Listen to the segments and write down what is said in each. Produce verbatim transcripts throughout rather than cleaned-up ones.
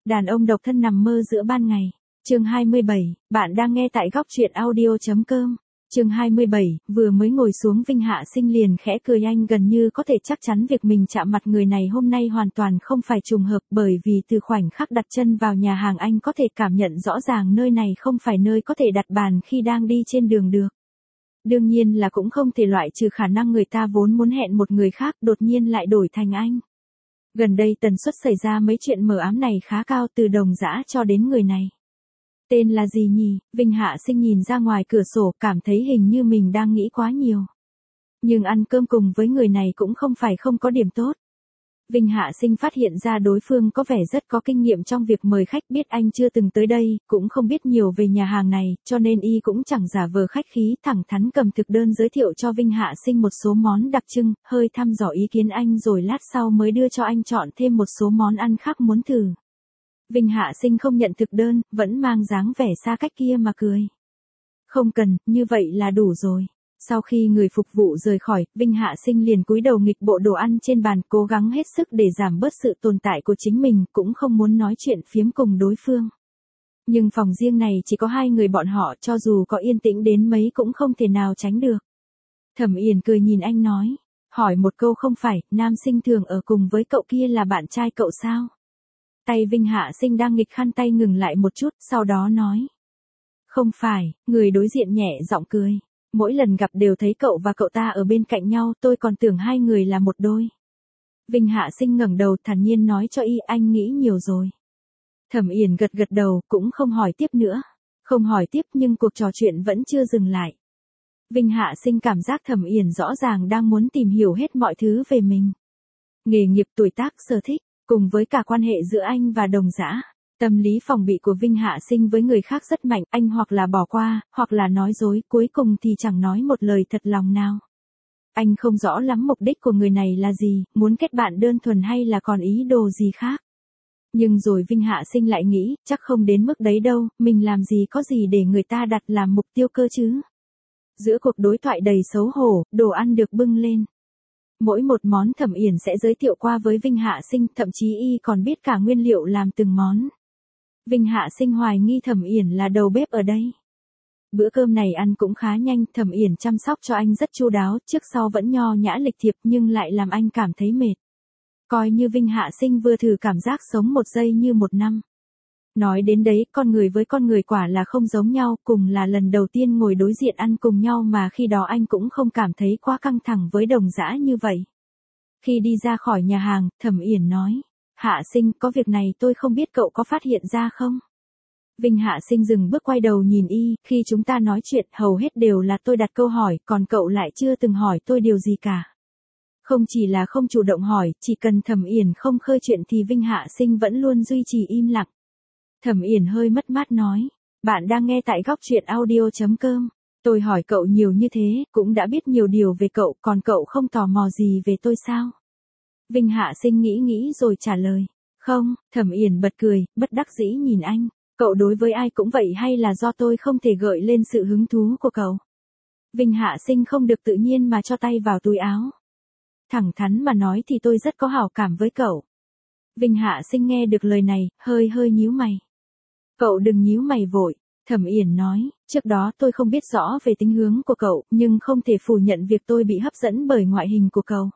Đàn ông độc thân nằm mơ giữa ban ngày. Chương hai mươi bảy, bạn đang nghe tại góc truyện audio chấm com. Chương hai mươi bảy, vừa mới ngồi xuống Vinh Hạ Sinh liền khẽ cười, anh gần như có thể chắc chắn việc mình chạm mặt người này hôm nay hoàn toàn không phải trùng hợp, bởi vì từ khoảnh khắc đặt chân vào nhà hàng anh có thể cảm nhận rõ ràng nơi này không phải nơi có thể đặt bàn khi đang đi trên đường được. Đương nhiên là cũng không thể loại trừ khả năng người ta vốn muốn hẹn một người khác đột nhiên lại đổi thành anh. Gần đây tần suất xảy ra mấy chuyện mờ ám này khá cao, từ Đồng Dã cho đến người này. Tên là gì nhỉ? Vinh Hạ Sinh nhìn ra ngoài cửa sổ, cảm thấy hình như mình đang nghĩ quá nhiều. Nhưng ăn cơm cùng với người này cũng không phải không có điểm tốt. Vinh Hạ Sinh phát hiện ra đối phương có vẻ rất có kinh nghiệm trong việc mời khách, biết anh chưa từng tới đây, cũng không biết nhiều về nhà hàng này, cho nên y cũng chẳng giả vờ khách khí, thẳng thắn cầm thực đơn giới thiệu cho Vinh Hạ Sinh một số món đặc trưng, hơi thăm dò ý kiến anh rồi lát sau mới đưa cho anh chọn thêm một số món ăn khác muốn thử. Vinh Hạ Sinh không nhận thực đơn, vẫn mang dáng vẻ xa cách kia mà cười. Không cần, như vậy là đủ rồi. Sau khi người phục vụ rời khỏi, Vinh Hạ Sinh liền cúi đầu nghịch bộ đồ ăn trên bàn, cố gắng hết sức để giảm bớt sự tồn tại của chính mình, cũng không muốn nói chuyện phiếm cùng đối phương. Nhưng phòng riêng này chỉ có hai người bọn họ, cho dù có yên tĩnh đến mấy cũng không thể nào tránh được. Thẩm Yển cười nhìn anh nói, hỏi một câu, không phải, nam sinh thường ở cùng với cậu kia là bạn trai cậu sao? Tay Vinh Hạ Sinh đang nghịch khăn tay ngừng lại một chút, sau đó nói. Không phải, người đối diện nhẹ giọng cười. Mỗi lần gặp đều thấy cậu và cậu ta ở bên cạnh nhau, tôi còn tưởng hai người là một đôi. Vinh Hạ Sinh ngẩng đầu thản nhiên nói cho y, anh nghĩ nhiều rồi. Thẩm Yển gật gật đầu, cũng không hỏi tiếp nữa. Không hỏi tiếp nhưng cuộc trò chuyện vẫn chưa dừng lại. Vinh Hạ Sinh cảm giác Thẩm Yển rõ ràng đang muốn tìm hiểu hết mọi thứ về mình. Nghề nghiệp, tuổi tác, sở thích, cùng với cả quan hệ giữa anh và Đồng Dã. Tâm lý phòng bị của Vinh Hạ Sinh với người khác rất mạnh, anh hoặc là bỏ qua, hoặc là nói dối, cuối cùng thì chẳng nói một lời thật lòng nào. Anh không rõ lắm mục đích của người này là gì, muốn kết bạn đơn thuần hay là còn ý đồ gì khác. Nhưng rồi Vinh Hạ Sinh lại nghĩ, chắc không đến mức đấy đâu, mình làm gì có gì để người ta đặt làm mục tiêu cơ chứ. Giữa cuộc đối thoại đầy xấu hổ, đồ ăn được bưng lên. Mỗi một món Thẩm Yển sẽ giới thiệu qua với Vinh Hạ Sinh, thậm chí y còn biết cả nguyên liệu làm từng món. Vinh Hạ Sinh hoài nghi Thẩm Yển là đầu bếp ở đây. Bữa cơm này ăn cũng khá nhanh, Thẩm Yển chăm sóc cho anh rất chu đáo, trước sau vẫn nho nhã lịch thiệp nhưng lại làm anh cảm thấy mệt. Coi như Vinh Hạ Sinh vừa thử cảm giác sống một giây như một năm. Nói đến đấy, con người với con người quả là không giống nhau, cùng là lần đầu tiên ngồi đối diện ăn cùng nhau mà khi đó anh cũng không cảm thấy quá căng thẳng với Đồng Dã như vậy. Khi đi ra khỏi nhà hàng, Thẩm Yển nói, Hạ Sinh, có việc này tôi không biết cậu có phát hiện ra không? Vinh Hạ Sinh dừng bước quay đầu nhìn y, khi chúng ta nói chuyện hầu hết đều là tôi đặt câu hỏi, còn cậu lại chưa từng hỏi tôi điều gì cả. Không chỉ là không chủ động hỏi, chỉ cần Thẩm Yển không khơi chuyện thì Vinh Hạ Sinh vẫn luôn duy trì im lặng. Thẩm Yển hơi mất mát nói, bạn đang nghe tại góc truyện audio chấm com. Tôi hỏi cậu nhiều như thế, cũng đã biết nhiều điều về cậu, còn cậu không tò mò gì về tôi sao? Vinh Hạ Sinh nghĩ nghĩ rồi trả lời, không. Thẩm Yển bật cười, bất đắc dĩ nhìn anh, cậu đối với ai cũng vậy hay là do tôi không thể gợi lên sự hứng thú của cậu? Vinh Hạ Sinh không được tự nhiên mà cho tay vào túi áo. Thẳng thắn mà nói thì tôi rất có hảo cảm với cậu. Vinh Hạ Sinh nghe được lời này, hơi hơi nhíu mày. Cậu đừng nhíu mày vội, Thẩm Yển nói, trước đó tôi không biết rõ về tính hướng của cậu, nhưng không thể phủ nhận việc tôi bị hấp dẫn bởi ngoại hình của cậu.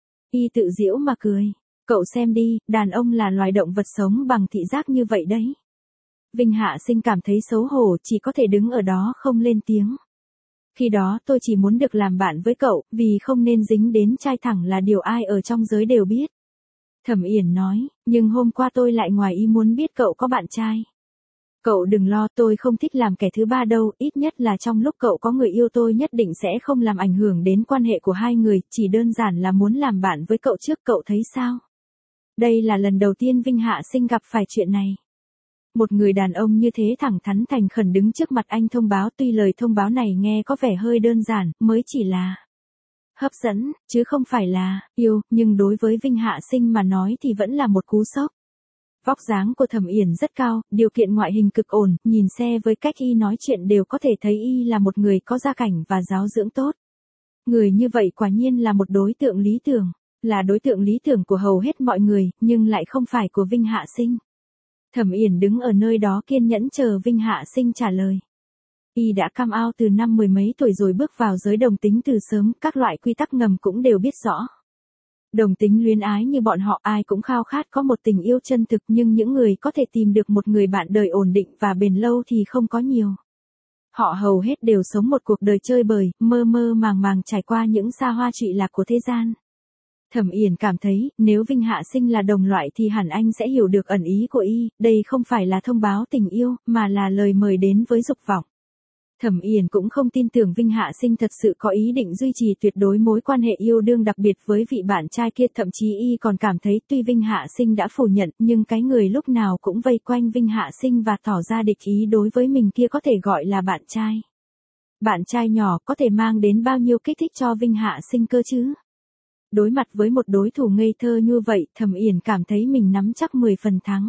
Y tự giễu mà cười, cậu xem đi, đàn ông là loài động vật sống bằng thị giác như vậy đấy. Vinh Hạ Sinh cảm thấy xấu hổ, chỉ có thể đứng ở đó không lên tiếng. Khi đó tôi chỉ muốn được làm bạn với cậu, vì không nên dính đến trai thẳng là điều ai ở trong giới đều biết. Thẩm Yển nói, nhưng hôm qua tôi lại ngoài ý muốn biết cậu có bạn trai. Cậu đừng lo, tôi không thích làm kẻ thứ ba đâu, ít nhất là trong lúc cậu có người yêu tôi nhất định sẽ không làm ảnh hưởng đến quan hệ của hai người, chỉ đơn giản là muốn làm bạn với cậu trước, cậu thấy sao? Đây là lần đầu tiên Vinh Hạ Sinh gặp phải chuyện này. Một người đàn ông như thế thẳng thắn thành khẩn đứng trước mặt anh thông báo, tuy lời thông báo này nghe có vẻ hơi đơn giản, mới chỉ là hấp dẫn, chứ không phải là yêu, nhưng đối với Vinh Hạ Sinh mà nói thì vẫn là một cú sốc. Vóc dáng của Thẩm Yển rất cao, điều kiện ngoại hình cực ổn, nhìn xe với cách y nói chuyện đều có thể thấy y là một người có gia cảnh và giáo dưỡng tốt. Người như vậy quả nhiên là một đối tượng lý tưởng, là đối tượng lý tưởng của hầu hết mọi người, nhưng lại không phải của Vinh Hạ Sinh. Thẩm Yển đứng ở nơi đó kiên nhẫn chờ Vinh Hạ Sinh trả lời. Y đã come out từ năm mười mấy tuổi rồi bước vào giới đồng tính từ sớm, các loại quy tắc ngầm cũng đều biết rõ. Đồng tính luyến ái như bọn họ ai cũng khao khát có một tình yêu chân thực, nhưng những người có thể tìm được một người bạn đời ổn định và bền lâu thì không có nhiều. Họ hầu hết đều sống một cuộc đời chơi bời, mơ mơ màng màng trải qua những xa hoa trụy lạc của thế gian. Thẩm Yển cảm thấy, nếu Vinh Hạ Sinh là đồng loại thì hẳn anh sẽ hiểu được ẩn ý của y, đây không phải là thông báo tình yêu, mà là lời mời đến với dục vọng. Thẩm Yển cũng không tin tưởng Vinh Hạ Sinh thật sự có ý định duy trì tuyệt đối mối quan hệ yêu đương đặc biệt với vị bạn trai kia, thậm chí y còn cảm thấy tuy Vinh Hạ Sinh đã phủ nhận, nhưng cái người lúc nào cũng vây quanh Vinh Hạ Sinh và tỏ ra địch ý đối với mình kia có thể gọi là bạn trai. Bạn trai nhỏ có thể mang đến bao nhiêu kích thích cho Vinh Hạ Sinh cơ chứ? Đối mặt với một đối thủ ngây thơ như vậy, Thẩm Yển cảm thấy mình nắm chắc mười phần thắng.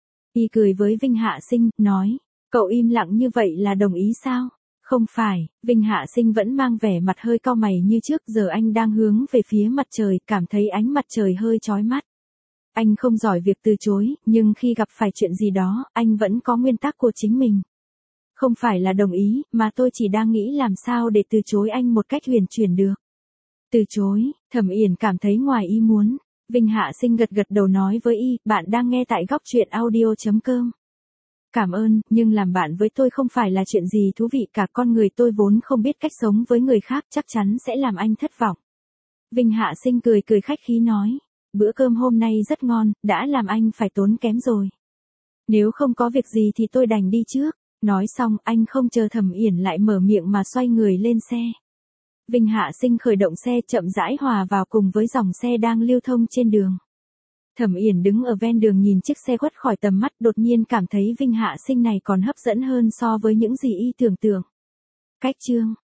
Y cười với Vinh Hạ Sinh, nói, cậu im lặng như vậy là đồng ý sao? Không phải, Vinh Hạ Sinh vẫn mang vẻ mặt hơi cau mày như trước, giờ anh đang hướng về phía mặt trời, cảm thấy ánh mặt trời hơi chói mắt. Anh không giỏi việc từ chối, nhưng khi gặp phải chuyện gì đó, anh vẫn có nguyên tắc của chính mình. Không phải là đồng ý, mà tôi chỉ đang nghĩ làm sao để từ chối anh một cách huyền chuyển được. Từ chối, Thẩm Yển cảm thấy ngoài ý muốn. Vinh Hạ Sinh gật gật đầu nói với y, bạn đang nghe tại góc truyện audio chấm com. Cảm ơn, nhưng làm bạn với tôi không phải là chuyện gì thú vị cả, con người tôi vốn không biết cách sống với người khác, chắc chắn sẽ làm anh thất vọng. Vinh Hạ Sinh cười cười khách khí nói, bữa cơm hôm nay rất ngon, đã làm anh phải tốn kém rồi. Nếu không có việc gì thì tôi đành đi trước. Nói xong, anh không chờ Thẩm Yển lại mở miệng mà xoay người lên xe. Vinh Hạ Sinh khởi động xe chậm rãi hòa vào cùng với dòng xe đang lưu thông trên đường. Thẩm Yển đứng ở ven đường nhìn chiếc xe khuất khỏi tầm mắt, đột nhiên cảm thấy Vinh Hạ Sinh này còn hấp dẫn hơn so với những gì y tưởng tượng. Cách chương